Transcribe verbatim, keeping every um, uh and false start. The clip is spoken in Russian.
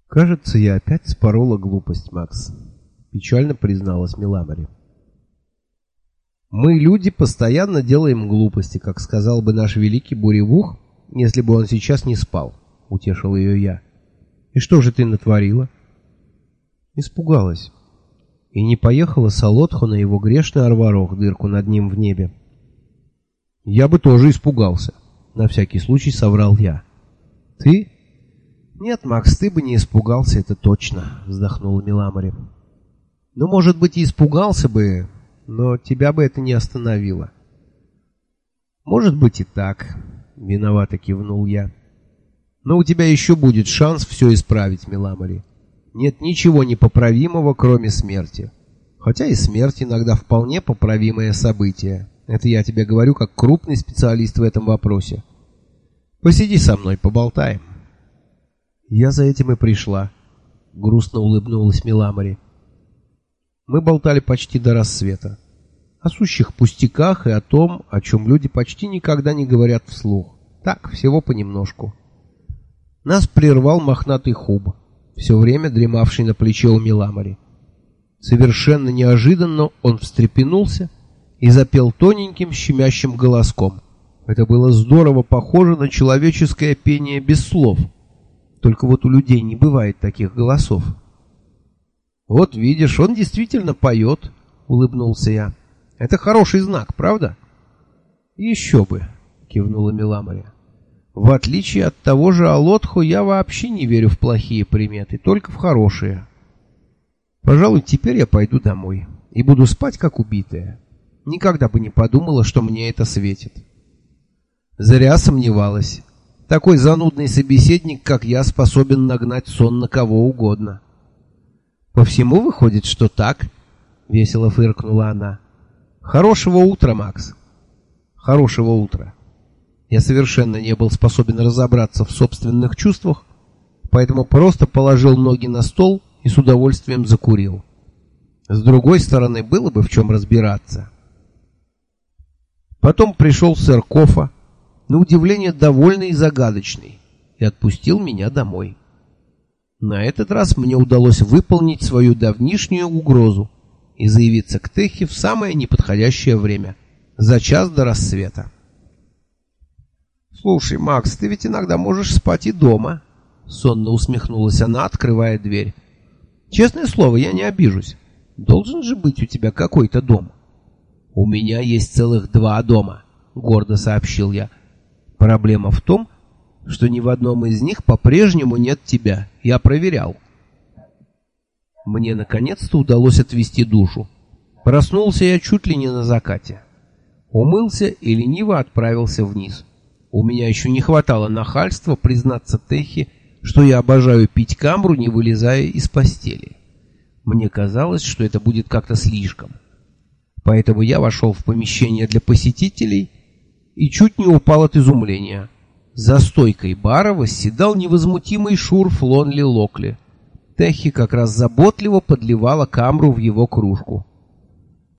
«Кажется, я опять спорола глупость, Макс», — печально призналась Миламари. «Мы, люди, постоянно делаем глупости, как сказал бы наш великий Буревух, если бы он сейчас не спал», — утешил ее я. «И что же ты натворила?» Испугалась. И не поехала с Алотхо на его грешный Арварох, дырку над ним в небе. «Я бы тоже испугался», — на всякий случай соврал я. «Ты?» «Нет, Макс, ты бы не испугался, это точно», — вздохнула Миламари. «Ну, может быть, и испугался бы, но тебя бы это не остановило». «Может быть и так», — виновато кивнул я. «Но у тебя еще будет шанс все исправить, Миламари. Нет ничего непоправимого, кроме смерти. Хотя и смерть иногда вполне поправимое событие. Это я тебе говорю как крупный специалист в этом вопросе. Посиди со мной, поболтаем». «Я за этим и пришла», — грустно улыбнулась Миламари. Мы болтали почти до рассвета. О сущих пустяках и о том, о чем люди почти никогда не говорят вслух. Так, всего понемножку. Нас прервал мохнатый Хуб, все время дремавший на плече у Миламари. Совершенно неожиданно он встрепенулся и запел тоненьким щемящим голоском. Это было здорово похоже на человеческое пение без слов. Только вот у людей не бывает таких голосов. «Вот видишь, он действительно поет», — улыбнулся я. «Это хороший знак, правда?» «Еще бы», — кивнула Миламари. «В отличие от того же Алотхо, я вообще не верю в плохие приметы, только в хорошие. Пожалуй, теперь я пойду домой и буду спать, как убитая. Никогда бы не подумала, что мне это светит». Зря сомневалась. Такой занудный собеседник, как я, способен нагнать сон на кого угодно. «По всему выходит, что так?» — весело фыркнула она. «Хорошего утра, Макс». «Хорошего утра». Я совершенно не был способен разобраться в собственных чувствах, поэтому просто положил ноги на стол и с удовольствием закурил. С другой стороны, было бы в чем разбираться. Потом пришел сэр Кофа, на удивление довольный и загадочный, и отпустил меня домой. На этот раз мне удалось выполнить свою давнишнюю угрозу и заявиться к Техе в самое неподходящее время, за час до рассвета. «Слушай, Макс, ты ведь иногда можешь спать и дома», — сонно усмехнулась она, открывая дверь. «Честное слово, я не обижусь. Должен же быть у тебя какой-то дом». «У меня есть целых два дома», — гордо сообщил я. «Проблема в том, что ни в одном из них по-прежнему нет тебя. Я проверял». Мне наконец-то удалось отвести душу. Проснулся я чуть ли не на закате. Умылся и лениво отправился вниз. У меня еще не хватало нахальства признаться Техе, что я обожаю пить камру, не вылезая из постели. Мне казалось, что это будет как-то слишком. Поэтому я вошел в помещение для посетителей и чуть не упал от изумления. За стойкой бара восседал невозмутимый Шур Флонли Локли. Техи как раз заботливо подливала камру в его кружку.